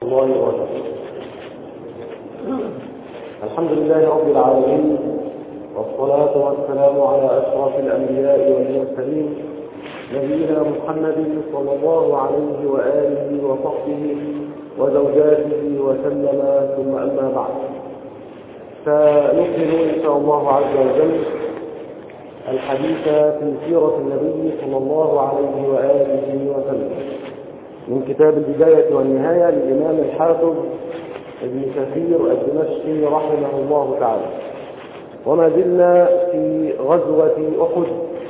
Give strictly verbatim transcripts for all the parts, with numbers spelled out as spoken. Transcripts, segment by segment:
الله وبركاته. الحمد لله رب العالمين، والصلاة والسلام على أشرف الأنبياء والمرسلين نبينا محمد صلى الله عليه وآله وصحبه وزوجاته وسلم، ثم أما بعد، فنكمل إن شاء الله عز وجل الحديث في سيرة النبي صلى الله عليه وآله وسلم من كتاب البداية والنهاية للإمام الحافظ ابن كثير الدمشقي رحمه الله تعالى. وما زلنا في غزوة أحد،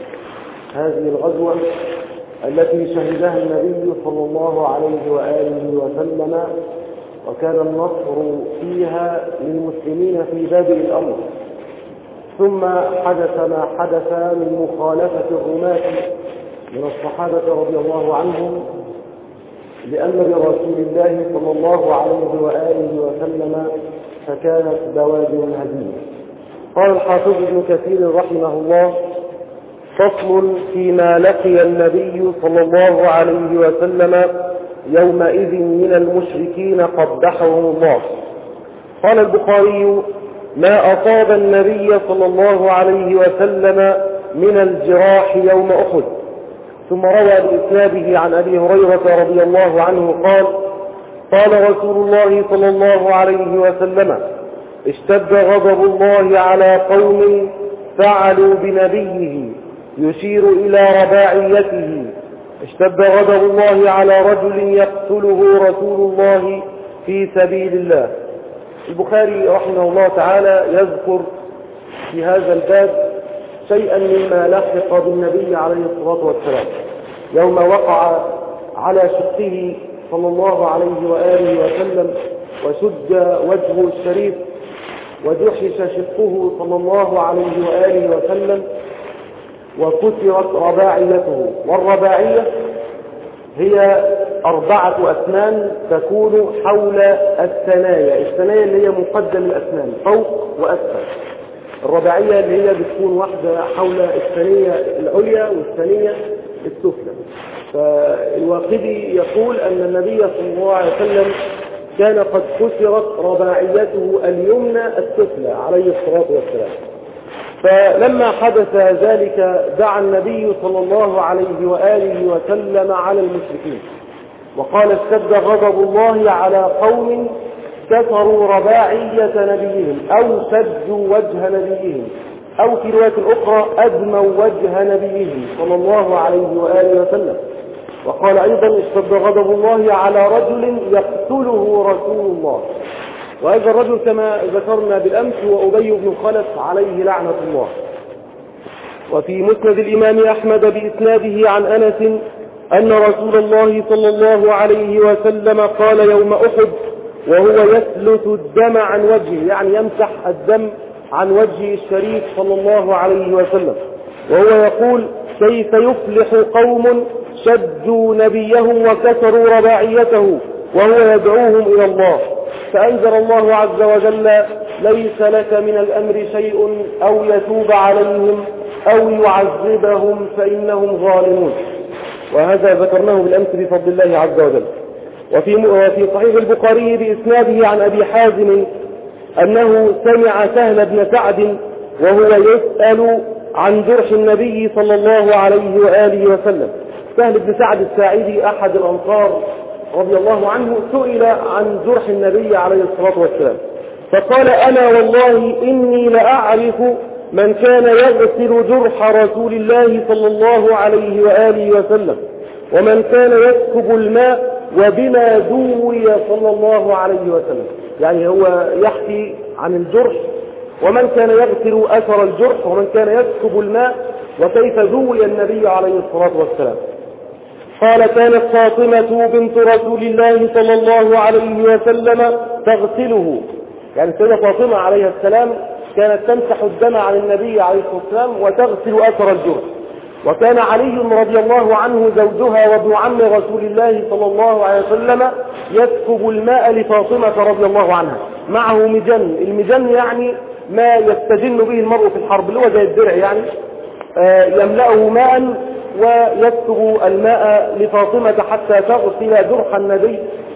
هذه الغزوة التي شهدها النبي صلى الله عليه وآله وسلم، وكان النصر فيها للمسلمين في بادئ الأمر. ثم حدث ما حدث من مخالفة الرماة من الصحابة رضي الله عنهم لأمر رسول الله صلى الله عليه وآله وسلم، فكانت بوادر هزيمة. قال الحافظ ابن كثير رحمه الله: فصل فيما لقي النبي صلى الله عليه وسلم يومئذ من المشركين قبحهم الله. قال البخاري: ما أصاب النبي صلى الله عليه وسلم من الجراح يوم أحد. ثم روى بإسناده عن أبي هريرة رضي الله عنه قال: قال رسول الله صلى الله عليه وسلم: اشتد غضب الله على قوم فعلوا بنبيه، يشير إلى رباعيته. اشتد غضب الله على رجل يقتله رسول الله في سبيل الله. البخاري رحمه الله تعالى يذكر في هذا الباب شيئا مما لحق بالنبي عليه الصلاة والسلام يوم وقع على شقه صلى الله عليه وآله وسلم وشج وجهه الشريف وجحش شقه صلى الله عليه وآله وسلم وكسرت رباعيته. والرباعية هي أربعة أسنان تكون حول الثنايا، الثنايا اللي هي مقدم الأسنان فوق وأسفل. الرباعية اللي هي بتكون واحدة حول الثنية العليا والثنية السفلى. فالواقدي يقول أن النبي صلى الله عليه وسلم كان قد كسرت رباعيته اليمنى السفلى عليه الصلاة والسلام. فلما حدث ذلك دعا النبي صلى الله عليه وآله وسلم على المشركين وقال: اشتد غضب الله على قوم كسروا رباعية نبيهم أو سدوا وجه نبيهم، أو في رواية أخرى أدموا وجه نبيهم صلى الله عليه وآله وسلم. وقال أيضا: اشتد غضب الله على رجل يقتله رسول الله. وهذا الرجل كما ذكرنا بالأمس هو أبي بن خلف عليه لعنة الله. وفي مسند الإمام أحمد بإسناده عن أنس أن رسول الله صلى الله عليه وسلم قال يوم أحد وهو يسلت الدم عن وجهه، يعني يمسح الدم عن وجهه الشريف صلى الله عليه وسلم، وهو يقول: كيف يفلح قوم شدوا نبيهم وكسروا رباعيته وهو يدعوهم إلى الله. فأنزل الله عز وجل: ليس لك من الأمر شيء أو يتوب عليهم أو يعذبهم فإنهم ظالمون. وهذا ذكرناه بالأمس بفضل الله عز وجل. وفي وفي صحيح البخاري بإسناده عن أبي حازم أنه سمع سهل بن سعد وهو يسأل عن جرح النبي صلى الله عليه وآله وسلم. سهل بن سعد الساعدي أحد الأنصار رضي الله عنه سئل عن جرح النبي عليه الصلاة والسلام فقال: أنا والله إني لأعرف من كان يغسل جرح رسول الله صلى الله عليه وآله وسلم ومن كان يسكب الماء وبما دوي صلى الله عليه وسلم. يعني هو يحكي عن الجرح ومن كان يغسل أثر الجرح ومن كان يسكب الماء وكيف دوي النبي عليه الصلاة والسلام. قال: كانت فاطمة بنت رسول الله صلى الله عليه وسلم تغسله. يعني سيدة فاطمة عليه السلام كانت تمسح الدم عن النبي عليه الصلاة والسلام وتغسل أثر الجرح. وكان علي رضي الله عنه زوجها وابن عم رسول الله صلى الله عليه وسلم يسكب الماء لفاطمة رضي الله عنها، معه مجن. المجن يعني ما يستجن به المرء في الحرب، اللي هو زي الدرع يعني، آه يملأه ماء ويسكب الماء لفاطمة حتى تغسل جرح النبي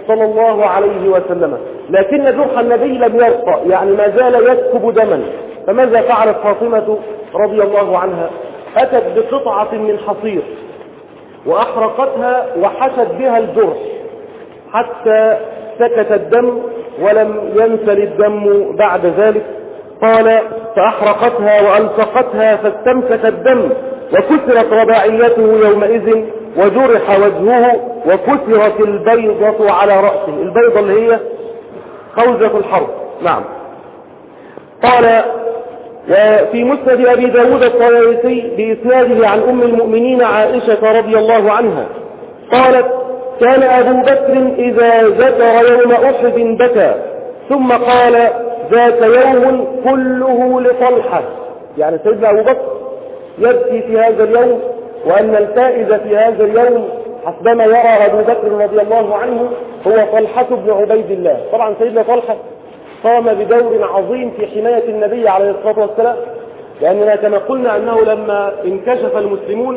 صلى الله عليه وسلم، لكن جرح النبي لم يرقى، يعني ما زال يسكب دما. فماذا فعلت فاطمة رضي الله عنها؟ أتت بقطعة من حصير وأحرقتها وحشت بها الجرح حتى سكت الدم ولم ينسل الدم بعد ذلك. قال فأحرقتها وألصقتها فاستمسك الدم وكسرت رباعيته يومئذ وجرح وجهه وكسرت البيضة على رأسه. البيضة اللي هي خوذة الحرب. نعم. قال وفي مسند أبي داود الطيالسي بإسناده عن أم المؤمنين عائشة رضي الله عنها قالت كان أبو بكر إذا ذكر يوم أحد بكى ثم قال ذات يوم كله لطلحة، يعني سيدنا أبو بكر يبكي في هذا اليوم، وأن الفائز في هذا اليوم حسبما يرى أبو بكر رضي الله عنه هو طلحة بن عبيد الله. طبعا سيدنا طلحة قام بدور عظيم في حماية النبي عليه الصلاة والسلام، لأننا كما قلنا أنه لما انكشف المسلمون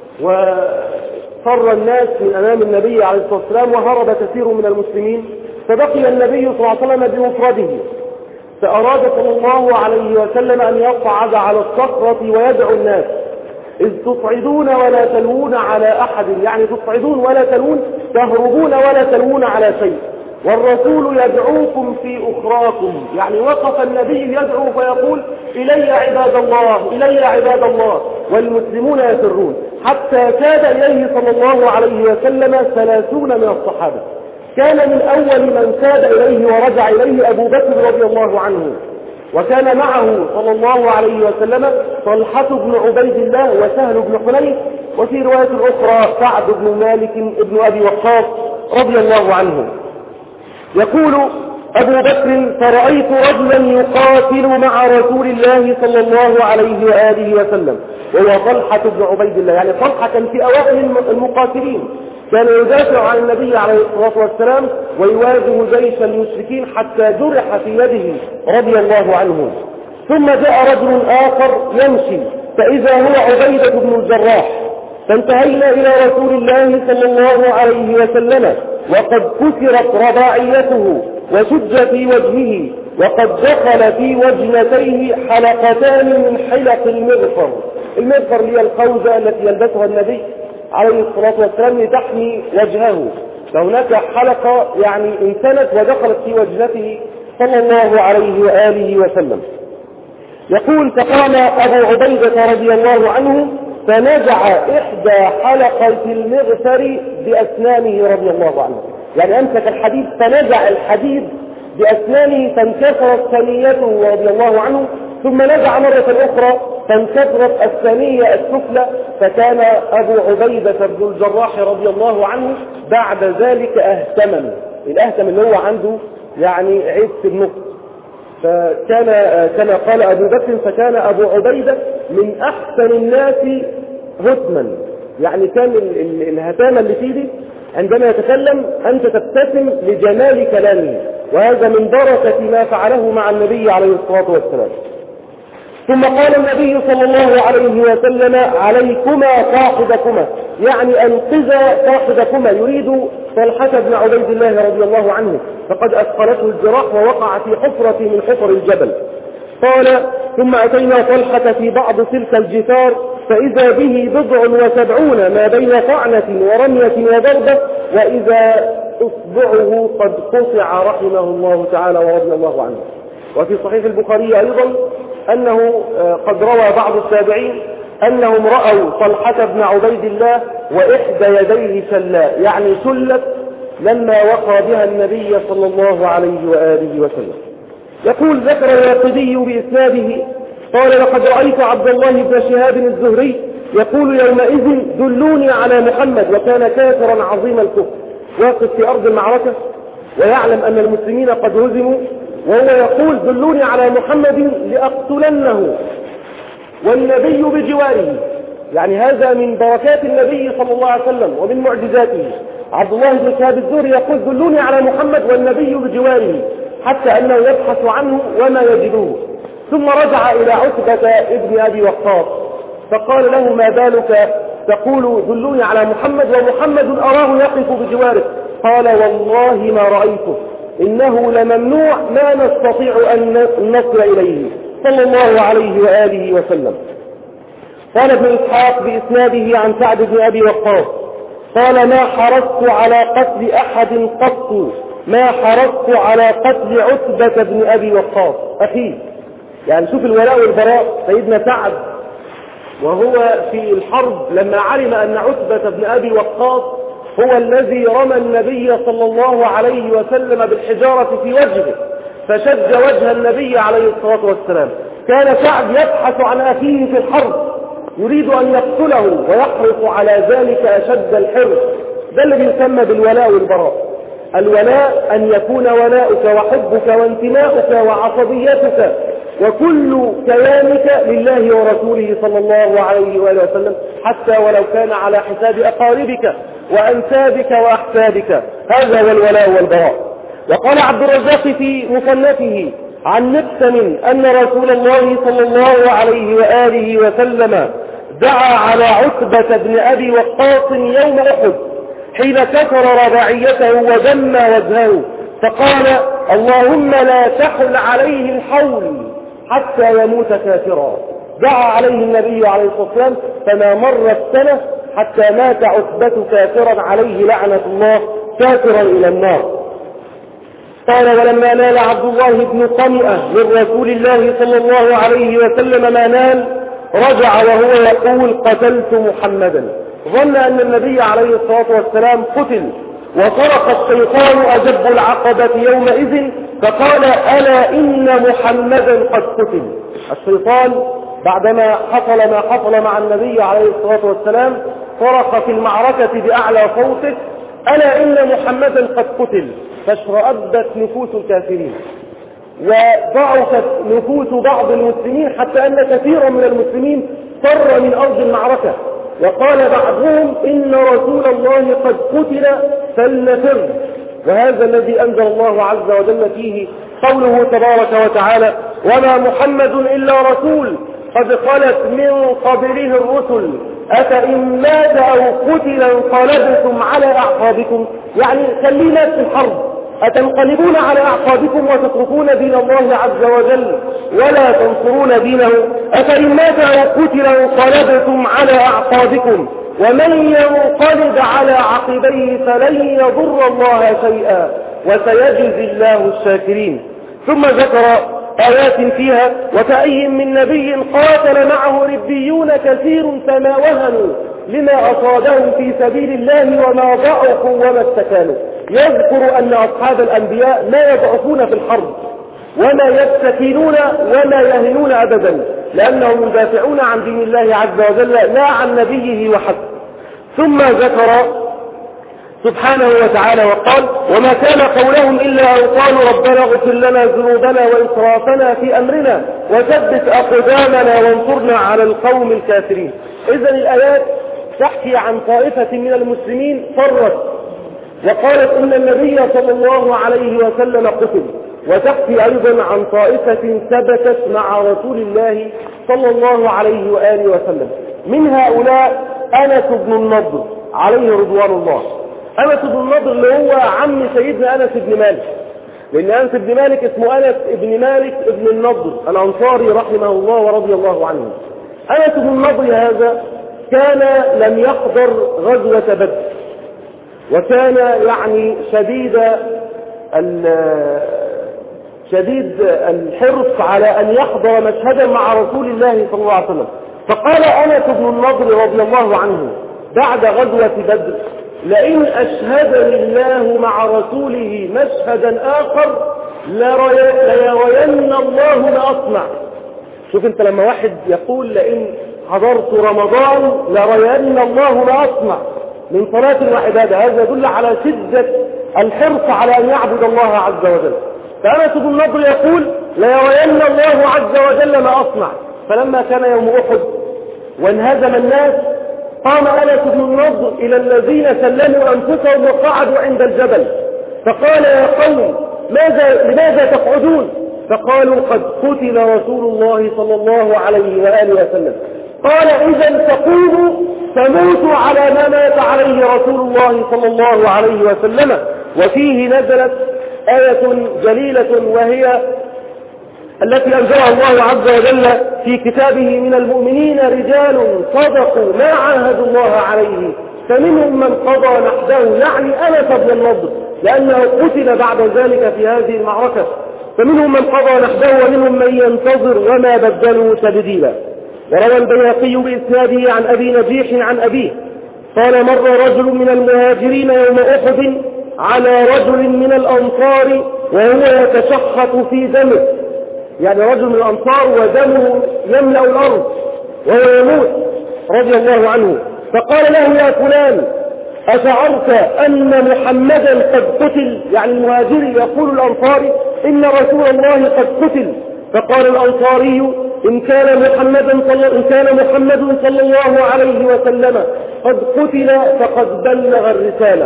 وفر الناس من أمام النبي عليه الصلاة والسلام وهرب كثير من المسلمين، فبقي النبي صلى الله عليه وسلم بمفرده، فأراد صلى الله عليه وسلم أن يصعد على الصخرة ويدعو الناس إذ تصعدون ولا تلوون على أحد، يعني تصعدون ولا تلوون، تهربون ولا تلوون على شيء، والرسول يدعوكم في أخراكم، يعني وقف النبي يدعو فيقول إلي عباد الله إلي عباد الله، والمسلمون يسرون، حتى كاد إليه صلى الله عليه وسلم ثلاثون من الصحابة. كان من أول من كاد إليه ورجع إليه أبو بكر رضي الله عنه، وكان معه صلى الله عليه وسلم طلحة بن عبيد الله وسهل بن حنيف، وفي رواية أخرى سعد بن مالك بن أبي وقاص رضي الله عنه. يقول أبو بكر فرأيت رجلا يقاتل مع رسول الله صلى الله عليه وآله وسلم وهو طلحة بن عبيد الله، يعني طلحة كان في أوائل المقاتلين، كان يدافع عن النبي عليه الصلاة والسلام ويواجه جيش المشركين حتى جرح في يده رضي الله عنه. ثم جاء رجل آخر يمشي فإذا هو عبيدة بن الجراح، فانتهينا إلى رسول الله صلى الله عليه وسلم وقد كسرت رباعيته وشج في وجهه وقد دخل في وجنتيه حلقتان من حلق المغفر. المغفر هي الخوذة التي يلبسها النبي عليه الصلاة والسلام لتحمي وجهه، فهناك حلقة يعني انسنت ودخلت في وجنته صلى الله عليه وآله وسلم. يقول فقام أبو عبيدة رضي الله عنه فنزع إحدى حلقة المغفر بأسنانه رضي الله عنه، يعني أمسك الحديد فنزع الحديد بأسنانه فانكسرت ثنيته رضي الله عنه، ثم نزع مرة أخرى فانكسرت الثانية السفلى، فكان أبو عبيدة بن الجراح رضي الله عنه بعد ذلك أهتما. الأهتم اللي هو عنده يعني عيب في النص، فكان كما قال أبو بكر فكان أبو عبيدة من أحسن الناس هتما، يعني كان الهتامة اللي فيه دي عندما يتكلم أنت تبتسم لجمال كلامه، وهذا من بركة ما فعله مع النبي عليه الصلاة والسلام. ثم قال النبي صلى الله عليه وسلم عليكما صاحبكما، يعني أنقذا صاحبكما، يريد طلحة بن عبيد الله رضي الله عنه، فقد أثقلته الجراح ووقع في حفرة من حفر الجبل. قال ثم أتينا طلحة في بعض تلك الجثار فإذا به بضع وسبعون ما بين طعنة ورمية وضربة، وإذا أصبعه قد قطع رحمه الله تعالى ورضي الله عنه. وفي صحيح البخاري أيضا أنه قد روى بعض التابعين أنهم رأوا طلحة بن عبيد الله وإحدى يديه شلاء، يعني شلت لما وقع بها النبي صلى الله عليه وآله وسلم. يقول ذكر الواقدي بإسناده قال لقد رأيت عبد الله بن شهاب الزهري يقول يومئذ دلوني على محمد، وكان كافرا عظيم الكفر واقف في أرض المعركة ويعلم أن المسلمين قد هزموا، وهو يقول دلوني على محمد لأقتلنه والنبي بجواره، يعني هذا من بركات النبي صلى الله عليه وسلم ومن معجزاته. عبد الله بن شهاب الزهري يقول دلوني على محمد والنبي بجواره، حتى أنه يبحث عنه وما يجدوه. ثم رجع إلى عتبة ابن أبي وقاص فقال له ما بالك تقول دلوني على محمد ومحمد أراه يقف بجوارك؟ قال والله ما رأيته، إنه لممنوع ما نستطيع أن نصل إليه صلى الله عليه وآله وسلم. قال ابن إسحاق بإسناده عن سعد بن أبي وقاص قال ما حرصت على قتل أحد قط، ما حرصت على قتل عتبة بن أبي وقاص أخيه. يعني شوف الولاء والبراء. سيدنا سعد وهو في الحرب لما علم أن عتبة بن أبي وقاص هو الذي رمى النبي صلى الله عليه وسلم بالحجارة في وجهه فشج وجه النبي عليه الصلاة والسلام، كان سعد يبحث عن أخيه في الحرب يريد أن يقتله ويحرص على ذلك أشد الحرص. ده اللي يسمى بالولاء والبراء. الولاء أن يكون ولاؤك وحبك وانتماؤك وعصبيتك وكل كيانك لله ورسوله صلى الله عليه وآله وسلم، حتى ولو كان على حساب أقاربك وأنسابك وأحسابك. هذا هو الولاء والبراء. وقال عبد الرزاق في مصنفه عن مقسم أن رسول الله صلى الله عليه وآله وسلم دعا على عتبة بن أبي وقاص يوم أحد حين كسر رباعيته ودم وجهه فقال اللهم لا تحل عليه الحول حتى يموت كافرا. دعا عليه النبي عليه الصلاة والسلام فما مرت سنة حتى مات عتبة كافرا عليه لعنة الله كافرا إلى النار. قال ولما نال عبد الله بن طمئة من رسول الله صلى الله عليه وسلم ما نال رجع وهو يقول قتلت محمدا، ظن أن النبي عليه الصلاة والسلام قتل، وطرق الشيطان أجب العقبة يومئذ فقال ألا إن محمدا قد قتل. الشيطان بعدما حصل ما حصل مع النبي عليه الصلاة والسلام صرخ في المعركة بأعلى صوته ألا إن محمدا قد قتل، فاشرأبت نفوس الكافرين وضعفت نفوس بعض المسلمين حتى أن كثيرا من المسلمين فر من أرض المعركة، وقال بعضهم إن رسول الله قد قتل فلنفر. وهذا الذي أنزل الله عز وجل فيه قوله تبارك وتعالى وما محمد إلا رسول قد خلت من قبله الرسل أفإن مات أو قتل انقلبتم على أعقابكم. يعني خلينا في الحرب أتنقلبون على أعقابكم وتتركون دين الله عز وجل ولا تنصرون دينه؟ أفإن مات أو قتل انقلبتم على أعقابكم ومن ينقلب على عقبيه فلن يضر الله شيئا وسيجزي الله الشاكرين. ثم ذكر آيات فيها وكأي من نبي قاتل معه ربيون كثير فما وهنوا لما أصابهم في سبيل الله وما ضعفوا وما استكانوا. يذكر أن أصحاب الأنبياء ما يضعفون في الحرب وما يستكينون وما يهنون أبدا، لأنهم يدافعون عن دين الله عز وجل لا عن نبيه وحسب. ثم ذكر سبحانه وتعالى وقال وما كان قولهم إلا أن قالوا ربنا اغفر لنا ذنوبنا وإسرافنا في أمرنا وثبت أقدامنا وانصرنا على القوم الكافرين. إذن الآيات تحكي عن طائفة من المسلمين فرت وقالت إن النبي صلى الله عليه وسلم قتل، وتحكي أيضا عن طائفة ثبتت مع رسول الله صلى الله عليه وآله وسلم. من هؤلاء أنس بن النضر عليه رضوان الله. أنس بن النضر اللي هو عم سيدنا أنس بن مالك، لأن أنس بن مالك اسمه أنس بن مالك بن النضر الأنصاري رحمه الله ورضي الله عنه. أنس بن النضر هذا كان لم يحضر غزوة بدر، وكان يعني شديد شديد الحرص على أن يحضر مشهدا مع رسول الله صلى الله عليه وسلم. فقال أنس بن النضر رضي الله عنه بعد غزوة بدر لئن أشهدني الله مع رسوله مشهدا آخر ليرين الله ما أصنع. شوف انت لما واحد يقول لئن حضرت رمضان لرين الله ما أصنع من صلاة وعبادة، هذا يدل على شدة الحرص على أن يعبد الله عز وجل. فأنس بن النضر يقول ليرين الله عز وجل ما أصنع. فلما كان يوم أحد وانهزم الناس قام أنس بن النضر إلى الذين سلموا أنفسهم وقعدوا عند الجبل فقال يا قوم ماذا لماذا تقعدون؟ فقالوا قد قتل رسول الله صلى الله عليه وآله وسلم. قال إذا تقوموا تموتوا على ما مات عليه رسول الله صلى الله عليه وسلم. وفيه نزلت آية جليلة وهي التي أنزلها الله عز وجل في كتابه: من المؤمنين رجال صدقوا ما عاهدوا الله عليه فمنهم من قضى نحبه، يعني أنس بن النضر، لأنه قتل بعد ذلك في هذه المعركة. فمنهم من قضى نحبه ومنهم من ينتظر وما بدلوا تبديلا. وروى البيهقي بإسناده عن أبي نجيح عن أبيه قال: مر رجل من المهاجرين يوم أحد على رجل من الأنصار وهو يتشخط في دمه، يعني رجل من الأنصار ودمه يملأ الأرض وهو يموت رضي الله عنه، فقال له: يا فلان أشعرت أن محمدا قد قتل؟ يعني المهاجري يقول الأنصاري: إن رسول الله قد قتل. فقال الأنصاري: إن كان محمد صلى, إن كان محمد صلى الله عليه وسلم قد قتل فقد بلغ الرسالة،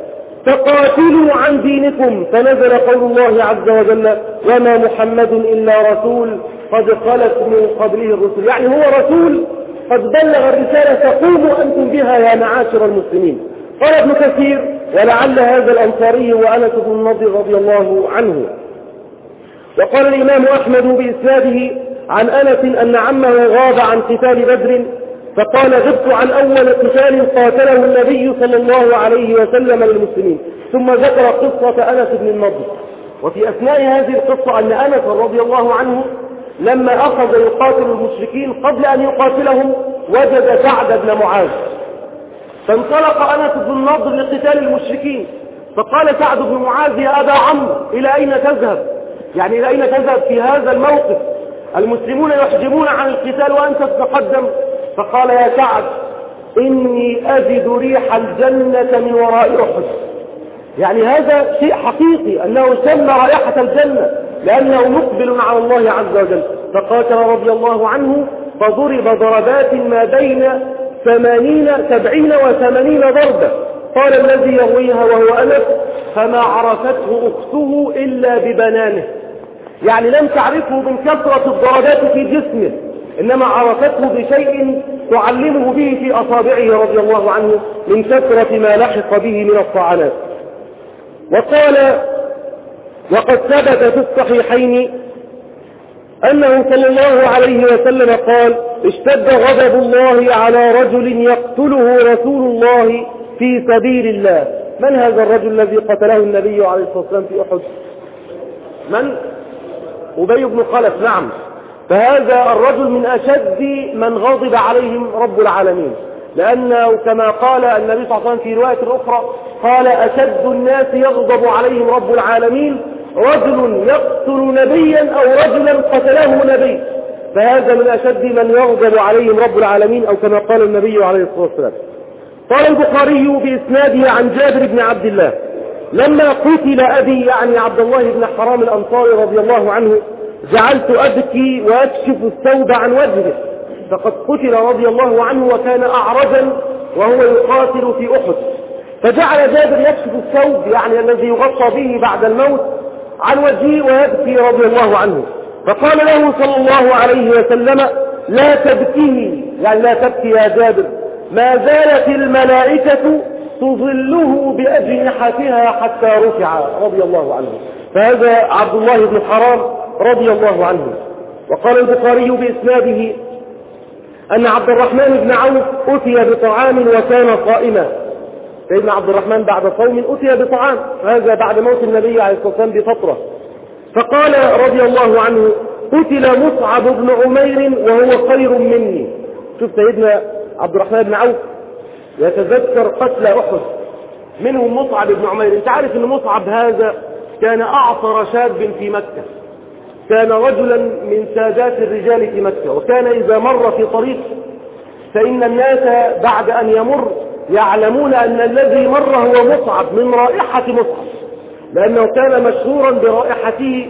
فقاتلوا عن دينكم. فنزل قول الله عز وجل: وما محمد إلا رسول قد خلت من قبله الرسل، يعني هو رسول قد بلغ الرسالة، فقوموا أنتم بها يا معاشر المسلمين. قال ابن كثير: ولعل هذا الأنصاري وأنس بن النضر رضي الله عنه. وقال الإمام أحمد بإسناده عن أنس أن عمه غاب عن قتال بدر فقال: غبت عن أول قتال قاتله النبي صلى الله عليه وسلم للمسلمين، ثم ذكر قصة أنس بن النضر. وفي أثناء هذه القصة أن أنس رضي الله عنه لما أخذ يقاتل المشركين قبل أن يقاتلهم وجد سعد بن معاذ، فانطلق أنس بن النضر لقتال المشركين، فقال سعد بن معاذ: يا أبا عمرو إلى أين تذهب؟ يعني إلى أين تذهب في هذا الموقف؟ المسلمون يحجمون عن القتال وأنت تتقدم. فقال: يا سعد إني أجد ريح الجنة من وراء أحد. يعني هذا شيء حقيقي أنه شم رائحة الجنة لأنه مقبل على الله عز وجل. فقاتل رضي الله عنه فضرب ضربات ما بين ثمانين سبعين وثمانين ضربة. قال الذي يرويها وهو أنس: فما عرفته أخته إلا ببنانه، يعني لم تعرفه من كثرة الضربات في جسمه، إنما عرفته بشيء تعلمه به في أصابعه رضي الله عنه من كثرة ما لحق به من الطعنات. وقال: وقد ثبت في الصحيحين أنه صلى الله عليه وسلم قال: اشتد غضب الله على رجل يقتله رسول الله في سبيل الله. من هذا الرجل الذي قتله النبي عليه الصلاة والسلام في أحد؟ من؟ أبي بن خلف. نعم، فهذا الرجل من أشد من غضب عليهم رب العالمين، لأنه كما قال النبي صلى الله عليه وسلم في رواية أخرى قال: أشد الناس يغضب عليهم رب العالمين رجل يقتل نبيا أو رجلا قتله نبي. فهذا من أشد من يغضب عليهم رب العالمين، أو كما قال النبي عليه الصلاة والسلام. قال البخاري بإسناده عن جابر بن عبد الله: لما قتل أبي، يعني عبد الله بن حرام الأنصاري رضي الله عنه، جعلت أبكي وأكشف الثوب عن وجهه، فقد قتل رضي الله عنه وكان أعرجا وهو يقاتل في أحد. فجعل جابر يكشف الثوب، يعني الذي يغطى به بعد الموت، عن وجهه ويبكي رضي الله عنه. فقال له صلى الله عليه وسلم: لا تبكيه، يعني لا تبكي يا جابر، ما زالت الملائكة تظله بأجنحتها حتى رفع رضي الله عنه. فهذا عبد الله بن حرام رضي الله عنه. وقال البخاري بإسناده أن عبد الرحمن بن عوف أتي بطعام وكان صائما. سيدنا عبد الرحمن بعد صوم أتي بطعام، هذا بعد موت النبي عليه الصلاة والسلام بفترة. فقال رضي الله عنه: قتل مصعب بن عمير وهو خير مني. شوف سيدنا عبد الرحمن بن عوف يتذكر قتل أحد، منهم مصعب بن عمير. انت عارف ان مصعب هذا كان أعصر شاب في مكة، كان رجلا من سادات الرجال في مكة، وكان إذا مر في طريق فإن الناس بعد أن يمر يعلمون أن الذي مر هو مصعب من رائحة مصعب، لأنه كان مشهورا برائحته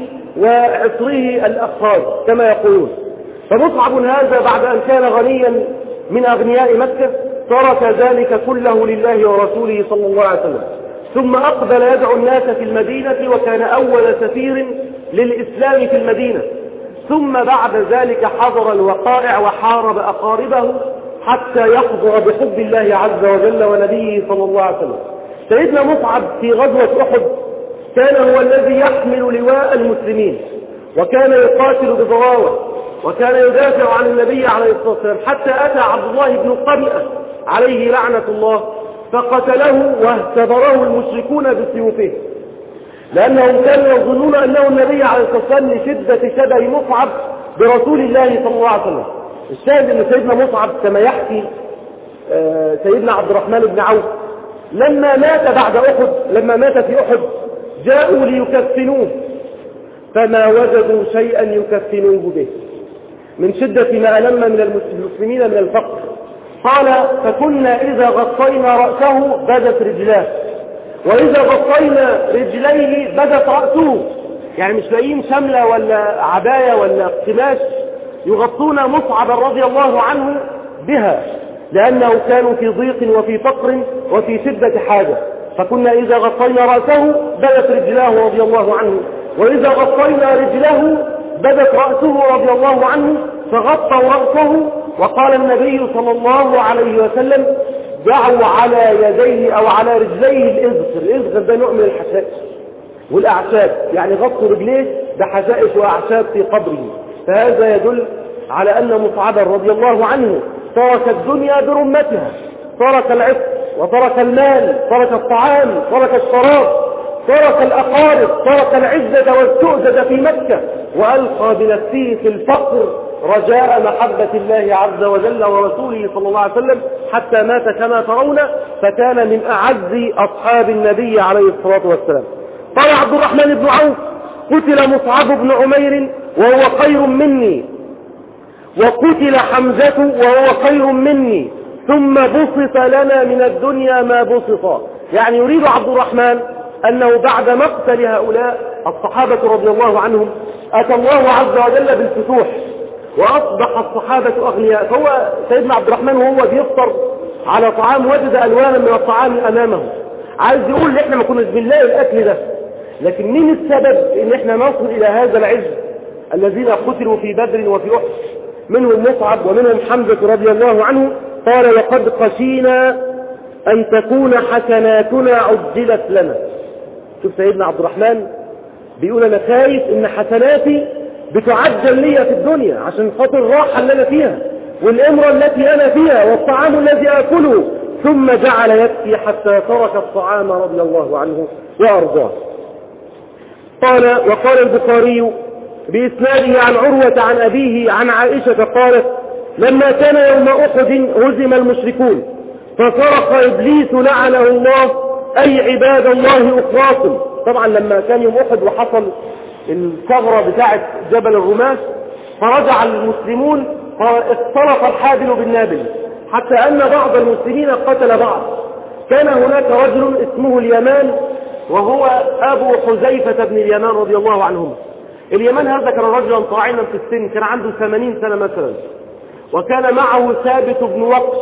وعطره الأخراج كما يقولون. فمصعب هذا بعد أن كان غنيا من أغنياء مكة ترك ذلك كله لله ورسوله صلى الله عليه وسلم، ثم أقبل يدعو الناس في المدينة، وكان أول سفير للإسلام في المدينة. ثم بعد ذلك حضر الوقائع وحارب أقاربه حتى يحظى بحب الله عز وجل ونبيه صلى الله عليه وسلم. سيدنا مصعب في غزوة أحد كان هو الذي يحمل لواء المسلمين، وكان يقاتل بضراوة، وكان يدافع عن النبي عليه الصلاة والسلام، حتى أتى عبد الله بن قبيئة عليه لعنة الله فقتله واهتبره المشركون بسيوفه، لأنهم كانوا يظنون أنه النبي عليه الصلاة والسلام لشدة شبه مصعب برسول الله صلى الله عليه وسلم. الشاهد أن سيدنا مصعب كما يحكي سيدنا عبد الرحمن بن عوف لما مات بعد أحد، لما مات في أحد جاءوا ليكفنوه فما وجدوا شيئا يكفنوه به من شدة ما ألم من المسلمين من الفقر. قال فكنا إذا غطينا رأسه بدت رجلاه، وإذا غطينا رجليه بدت رأسه، يعني مش لاقيين شملة ولا عباية ولا قماش يغطون مصعبا رضي الله عنه بها، لأنه كانوا في ضيق وفي فقر وفي شدة حاجة. فكنا إذا غطينا رأسه بدت رجلاه رضي الله عنه، وإذا غطينا رجله بدت رأسه رضي الله عنه، فغطوا رأسه. وقال النبي صلى الله عليه وسلم دعوا على يديه أو على رجليه الإزخر. الإزخر ده نوع من الحشائش والأعشاب، يعني غطوا رجليه بحشائش وأعشاب في قبره. فهذا يدل على أن مصعبا رضي الله عنه ترك الدنيا برمتها، ترك العفق وترك المال، ترك الطعام، ترك الشراب، ترك الأقارب، ترك العزة والسؤدة في مكة، وألقى بنفسه في الفقر رجاء محبة الله عز وجل ورسوله صلى الله عليه وسلم، حتى مات كما ترون، فكان من أعز أصحاب النبي عليه الصلاة والسلام. قال عبد الرحمن بن عوف قتل مصعب بن عمير وهو خير مني، وقتل حمزة وهو خير مني، ثم بسط لنا من الدنيا ما بسط. يعني يريد عبد الرحمن أنه بعد مقتل هؤلاء الصحابة رضي الله عنهم أتى الله عز وجل بالفتوح وأصبح الصحابة أغنياء. فهو سيدنا عبد الرحمن وهو بيفطر على طعام وجد ألوانا من الطعام أمامه، عايز يقول إن إحنا ما كناش بنلاقي الأكل ده، لكن مين السبب إن إحنا نصل إلى هذا العز؟ الذين قتلوا في بدر وفي أحد، منهم مصعب ومنهم حمزة رضي الله عنه. قال وقد خشينا أن تكون حسناتنا عجلت لنا. شوف سيدنا عبد الرحمن بيقول أنا خايف إن حسناتي بتعجل لي في الدنيا عشان خاطر الراحة اللي أنا فيها والإمرة التي أنا فيها والطعام الذي أكله. ثم جعل يبكي حتى ترك الطعام رضي الله عنه وأرضاه. قال وقال البخاري بإسناده عن عروة عن أبيه عن عائشة قالت لما كان يوم أحد هزم المشركون فصرخ إبليس لعنه الله أي عباد الله أخراكم. طبعا لما كان يوم أحد وحصل الثغرة بتاعة جبل الرماة فرجع المسلمون فاختلط الحابل بالنابل، حتى أن بعض المسلمين قتل بعض. كان هناك رجل اسمه اليمان وهو أبو حذيفة بن اليمان رضي الله عنهم. اليمان هذا كان رجلا طاعنا في السن، كان عنده ثمانين سنة مثلا، وكان معه ثابت بن وقش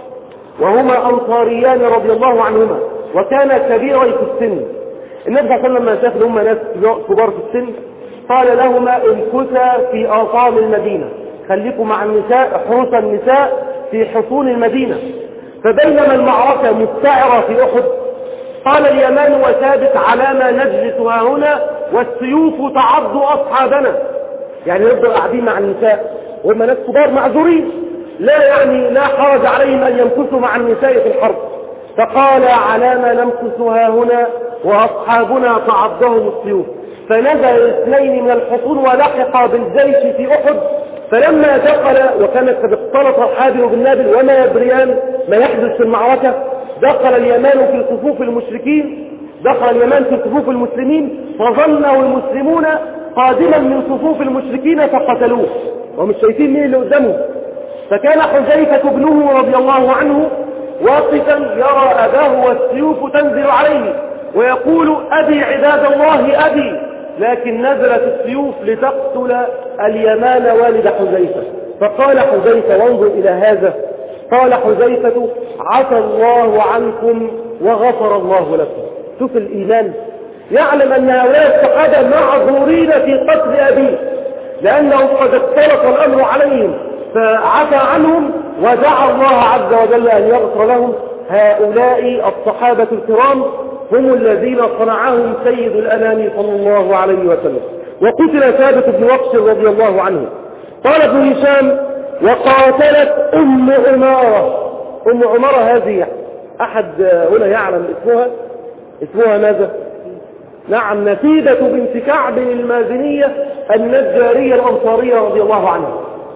وهما أنصاريان رضي الله عنهما، وكان كبيري في السن. النبي صلى الله عليه وسلم لما شاف هم ناس كبار في السن قال لهما امكثا في آطام المدينة، خليكم مع النساء، احرسوا النساء في حصون المدينة. فبينما المعركة مستعرة في أحد قال اليمان وثابت على ما نجلس هنا والسيوف تعض أصحابنا، يعني نفضل قاعدين مع النساء وهم ناس كبار معذورين، لا يعني لا حرج عليهم أن يمكثوا مع النساء في الحرب. فقال على ما نمكث هنا وأصحابنا تعضهم السيوف. فنزل اثنين من الحصون ولحق بالجيش في أحد، فلما دخل وكانت قد اختلط الحابل بالنابل وما يدريان ما يحدث في المعركة، دخل اليمان في صفوف المشركين، دخل اليمان في صفوف المسلمين، فظنوا المسلمون قادما من صفوف المشركين فقتلوه ومش شايفين مين اللي قدامه. فكان حذيفة ابنه رضي الله عنه واقفا يرى أباه والسيوف تنزل عليه ويقول أبي عباد الله أبي، لكن نزلت السيوف لتقتل اليمان والد حذيفة. فقال حذيفة وانظر إلى هذا، قال حذيفة عفى الله عنكم وغفر الله لكم. شوف الإيمان، يعلم أن هؤلاء الصحابة معذورين في قتل أبيه، لأنه قد اختلط الأمر عليهم فعفى عنهم ودعا الله عز وجل أن يغفر لهم. هؤلاء الصحابة الكرام هم الذين صنعهم سيد الأنام صلى الله عليه وسلم. وقتل ثابت بن وقش رضي الله عنه. قال ابن هشام وقاتلت أم عمارة. أم عمارة هذه أحد هنا يعلم اسمها؟ اسمها ماذا؟ نعم، نسيبة بنت كعب المازنية النجارية الأنصارية رضي الله عنها،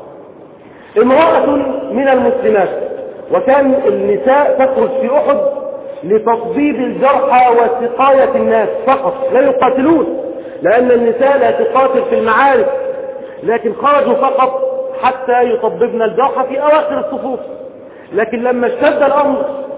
امرأة من المسلمات. وكان النساء تخرج في أحد لتطبيب الجرحى وسقاية الناس فقط، لا يقاتلون، لأن النساء لا تقاتل في المعارك، لكن خرجوا فقط حتى يطببن الجرحى في أواخر الصفوف. لكن لما اشتد الأمر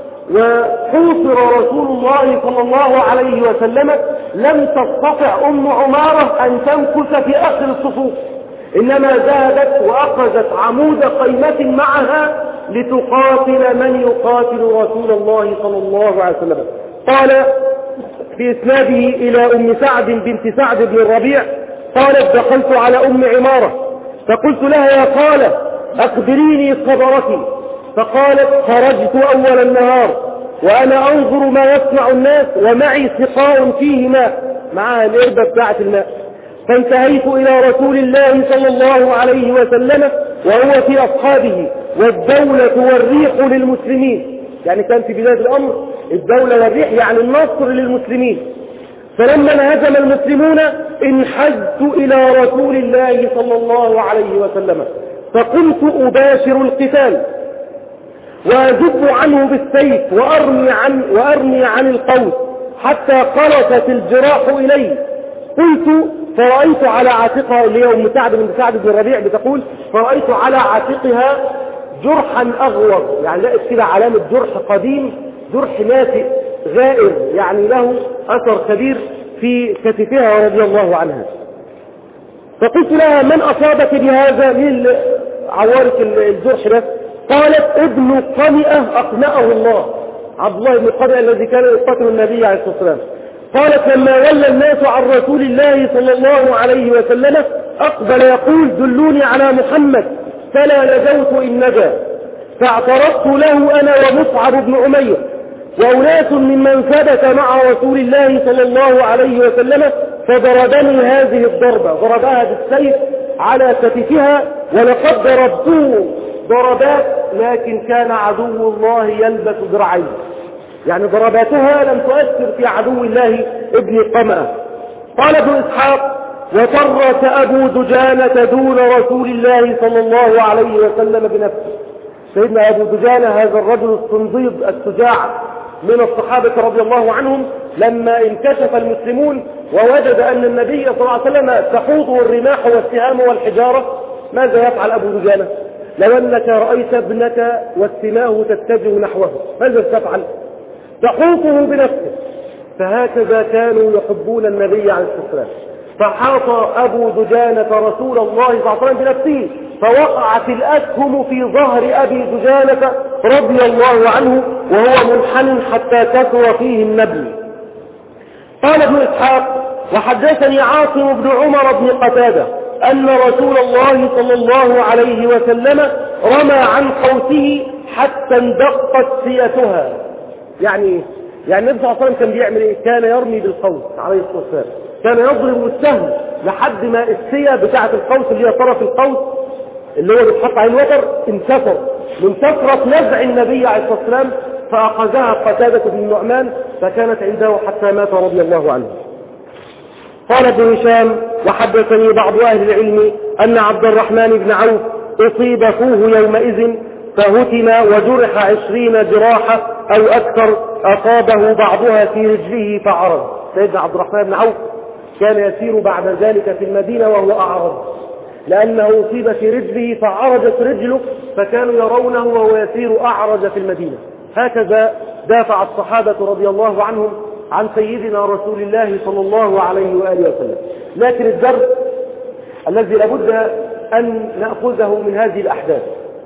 وحوصر رسول الله صلى الله عليه وسلم لم تستطع أم عمارة أن تمكث في آخر الصفوف، إنما ذهبت وأخذت عمود قيمة معها لتقاتل من يقاتل رسول الله صلى الله عليه وسلم. قال في إسناده إلى أم سعد بنت سعد بن الربيع قالت دخلت على أم عمارة فقلت لها يا خالة أخبريني خبرك. فقالت خرجت أول النهار وأنا أنظر ما يصنع الناس ومعي سقاء فيه ماء، معها الإربة بتاعة الماء، فانتهيت إلى رسول الله صلى الله عليه وسلم وهو في أصحابه والدولة والريح للمسلمين. يعني كان في بداية الأمر الدولة والريح يعني النصر للمسلمين. فلما انهزم المسلمون انحزت إلى رسول الله صلى الله عليه وسلم فقمت أباشر القتال وأجب عنه بالسيف وأرمي عن, وأرمي عن القوس حتى قلصت الجراح إلي. قلت فرأيت على عاتقها، اللي هي أم سعد بن سعد بن الربيع بتقول فرأيت على عاتقها جرحا أغور، يعني لقيت كده علامة جرح قديم، جرح ناتئ غائر، يعني له أثر كبير في كتفها رضي الله عنها. فقلت لها من أصابك بهذا؟ من عوارك الجرح ده؟ قالت ابن قمئة أقنعه الله، عبد الله بن قمئة الذي كان يقاتل النبي عليه الصلاة والسلام. قالت لما ولى الناس عن رسول الله صلى الله عليه وسلم أقبل يقول دلوني على محمد فلا نجوت إن نجا، فاعترضت له أنا ومصعب بن عمير وأناس ممن ثبت مع رسول الله صلى الله عليه وسلم فضربني هذه الضربة، ضربها بالسيف على كتفها ولقد ضربته ضربات لكن كان عدو الله يلبس درعين، يعني ضرباتها لم تؤثر في عدو الله ابن قمأة. قال ابن إسحاق وفرت أبو دجانة دون رسول الله صلى الله عليه وسلم بنفسه. سيدنا أبو دجانة هذا الرجل الصنديد الشجاع من الصحابة رضي الله عنهم لما انكشف المسلمون ووجد أن النبي صلى الله عليه وسلم تحوطه الرماح والسهام والحجارة، ماذا يفعل أبو دجانة؟ لو أنك رأيت ابنك والسماه تتجه نحوه ماذا تفعل؟ تحوطه بنفسه. فهكذا كانوا يحبون النبي عليه الصلاة والسلام. فحاط أبو دجانة رسول الله صلى الله عليه وسلم بنفسه فوقعت الأسهم في ظهر أبي دجانة رضي الله عنه وهو منحن حتى كثر فيه النبل. قال ابن إسحاق وحدثني عاصم بن عمر بن قتادة أن رسول الله صلى الله عليه وسلم رمى عن قوسه حتى اندقت سيتها. يعني يعني النبي صلى الله عليه وسلم كان بيعمل ايه؟ كان يرمي بالقوس عليه الصلاة والسلام، كان يضرب السهم لحد ما السية بتاعة القوس اللي هي طرف القوس اللي هو بيتحط عليه الوتر انكسر من كثرة نزع النبي عليه الصلاة والسلام، فأخذها قتادة بن النعمان فكانت عنده حتى مات رضي الله عنه. قال ابن هشام وحدثني بعض أهل العلم أن عبد الرحمن بن عوف أصيب فوه يومئذ فهتم وجرح عشرين جراحة أو أكثر أصابه بعضها في رجله فعرض. سيدنا عبد الرحمن بن عوف كان يسير بعد ذلك في المدينة وهو أعرض، لأنه أصيب في رجله فعرضت رجله فكانوا يرونه وهو يسير أعرج في المدينة. هكذا دافع الصحابة رضي الله عنهم عن سيدنا رسول الله صلى الله عليه وآله وسلم. لكن الدرس الذي لابد أن نأخذه من هذه الأحداث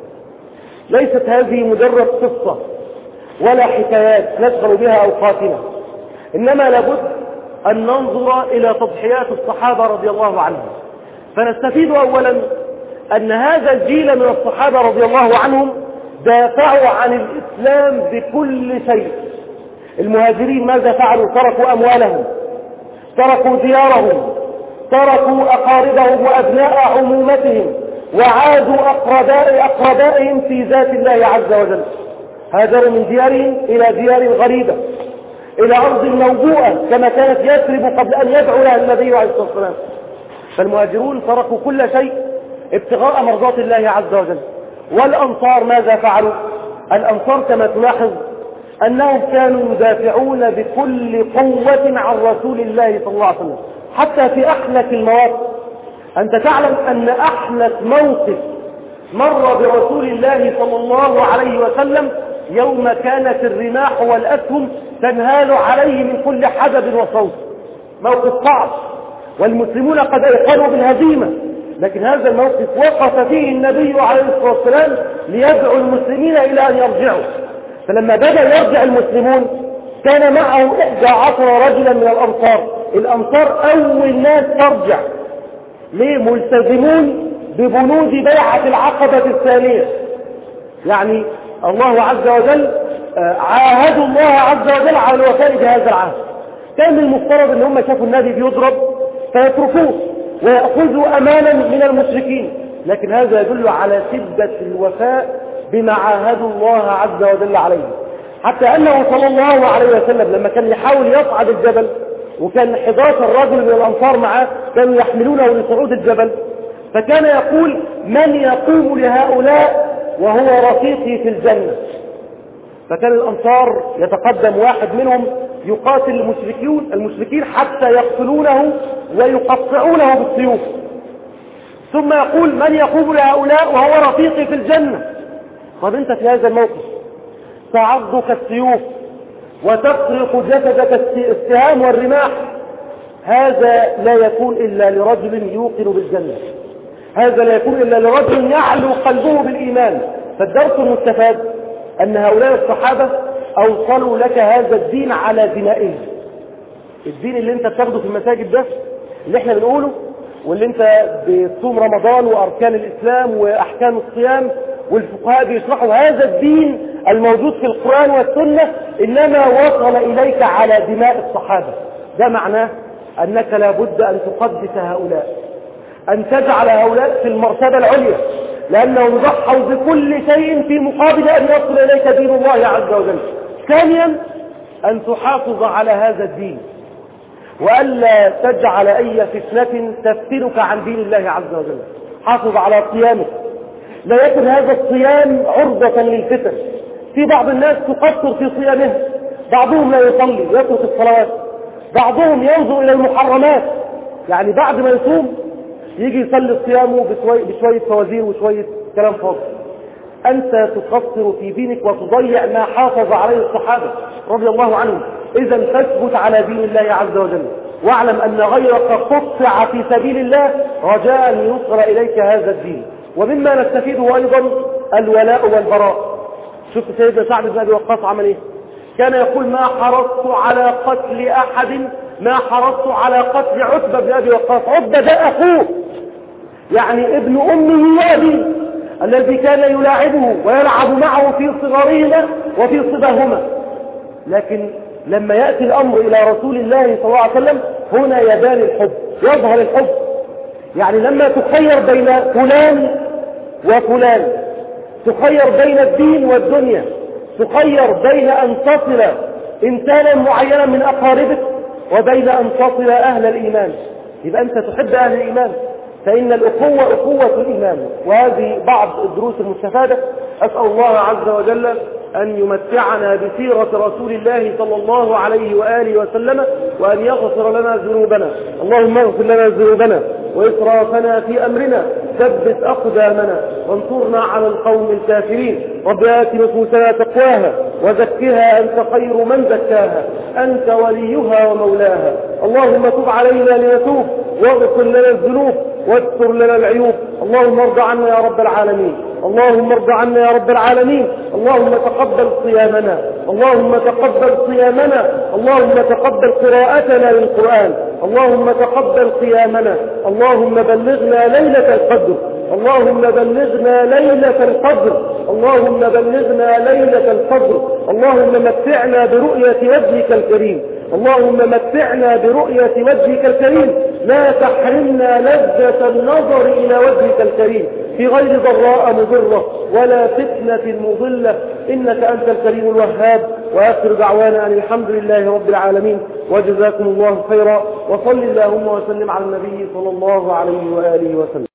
ليست هذه مجرد قصة ولا حكايات نشغل بها أوقاتنا، إنما لابد أن ننظر إلى تضحيات الصحابة رضي الله عنهم، فنستفيد أولا أن هذا الجيل من الصحابة رضي الله عنهم دافعوا عن الإسلام بكل شيء. المهاجرين ماذا فعلوا؟ تركوا أموالهم، تركوا ديارهم، تركوا أقاربهم وأبناء عمومتهم، وعادوا أقرباء أقربائهم في ذات الله عز وجل. هاجروا من ديارهم إلى ديار غريبة، إلى أرض موبوءة كما كانت يثرب قبل أن يدعو لها النبي عليه الصلاة والسلام. فالمهاجرون تركوا كل شيء ابتغاء مرضات الله عز وجل. والأنصار ماذا فعلوا؟ الأنصار كما تلاحظ أنهم كانوا يدافعون بكل قوة عن رسول الله صلى الله عليه وسلم حتى في أحلك المواقف. أنت تعلم أن أحلك موقف مر برسول الله صلى الله عليه وسلم يوم كانت الرماح والأسهم تنهال عليه من كل حدب وصوت. موقف صعب والمسلمون قد أيقنوا بالهزيمة، لكن هذا الموقف وقف فيه النبي عليه الصلاة والسلام ليدعو المسلمين إلى أن يرجعوا. فلما بدأ يرجع المسلمون كان معه إحدى عشر رجلا من الأنصار. الأنصار أول ناس ترجع، ليه؟ ملتزمون ببنود بيعة العقبة الثانية. يعني الله عز وجل عاهدوا الله عز وجل على الوفاء بهذا العهد. كان المفترض ان هم شافوا النبي بيضرب فيتركوه ويأخذوا أمانا من المشركين، لكن هذا يدل على شدة الوفاء بما عاهدوا الله عز وجل عليه. حتى أنه صلى الله عليه وسلم لما كان يحاول يصعد الجبل وكان أحد عشر رجل من الأنصار معه كانوا يحملونه لصعود الجبل، فكان يقول: من يقوم لهؤلاء وهو رفيقي في الجنة؟ فكان الأنصار يتقدم واحد منهم يقاتل المشركين المشركين حتى يقتلونه ويقطعونه بالسيوف، ثم يقول: من يقوم لهؤلاء وهو رفيقي في الجنة؟ طب انت في هذا الموقف تعضك السيوف وتطرق جسدك السهام والرماح، هذا لا يكون إلا لرجل يوقن بالجنة، هذا لا يكون إلا لرجل يعلو قلبه بالإيمان. فالدرس المستفاد أن هؤلاء الصحابة أوصلوا لك هذا الدين على دمائهم. الدين اللي انت بتاخده في المساجد ده اللي احنا بنقوله، واللي انت بتصوم رمضان وأركان الإسلام وأحكام الصيام والفقهاء بيشرحوا، هذا الدين الموجود في القرآن والسنة إنما وصل إليك على دماء الصحابة. ده معناه أنك لابد أن تقدس هؤلاء، أن تجعل هؤلاء في المرتبة العليا، لأنهم ضحوا بكل شيء في مقابل أن يصل إليك دين الله عز وجل. ثانيا أن تحافظ على هذا الدين وألا تجعل أي فتنة تفتنك عن دين الله عز وجل. حافظ على صيامك، لا يكن هذا الصيام عرضة للفتن. في بعض الناس تقصر في صيامه، بعضهم لا يصلي يترك الصلوات، بعضهم ينظر إلى المحرمات، يعني بعد ما يصوم يجي يصلي صيامه بشوية, بشوية فوازير وشوية كلام فاضي. أنت تقصر في دينك وتضيع ما حافظ عليه الصحابة رضي الله عنهم. إذا تثبت على دين الله عز وجل، واعلم أن غيرك قطع في سبيل الله رجاء أن يوصل إليك هذا الدين. ومما نستفيده أيضا الولاء والبراء. شفت سيدنا سعد بن أبي وقاص عمل إيه؟ كان يقول: ما حرصت على قتل أحد ما حرصت على قتل عتبة بن أبي وقاص. عتبة ده أخوه، يعني ابن أمه وأبيه، الذي كان يلاعبه ويلعب معه في صغرهما وفي صباهما. لكن لما يأتي الأمر إلى رسول الله صلى الله عليه وسلم هنا يبان الحب، يظهر الحب. يعني لما تخير بين فلان وفلان، تخير بين الدين والدنيا، تخير بين أن تصل إنسانا معينا من أقاربك وبين أن تصل أهل الإيمان، يبقى أنت تحب أهل الإيمان، فإن الأخوة أخوة الإيمان. وهذه بعض الدروس المستفادة. أسأل الله عز وجل أن يمتعنا بسيرة رسول الله صلى الله عليه وآله وسلم، وأن يغفر لنا ذنوبنا. اللهم اغفر لنا ذنوبنا وإسرافنا في أمرنا، ثبت أقدامنا وانصرنا على القوم الكافرين. رب آت نفوسنا تقواها وزكها أنت خير من زكاها، أنت وليها ومولاها. اللهم تب علينا لنتوب، واغفر لنا الذنوب واستر لنا العيوب. اللهم ارض عنا يا رب العالمين. اللهم ارض عنا يا رب العالمين. اللهم تقبل صيامنا، اللهم تقبل صيامنا، اللهم تقبل قراءتنا للقرآن، اللهم تقبل قيامنا، اللهم بلغنا ليلة القدر، اللهم بلغنا ليلة القدر، اللهم بلغنا ليلة القدر، اللهم متعنا برؤية وجهك الكريم، اللهم متعنا برؤية وجهك الكريم، لا تحرمنا لذة النظر إلى وجهك الكريم في غير ضراء مضرة ولا فتنة مضلة، إنك أنت الكريم الوهاب. وآخر دعوانا أن الحمد لله رب العالمين، وجزاكم الله خيرا، وصل اللهم وسلم على النبي صلى الله عليه وآله وسلم.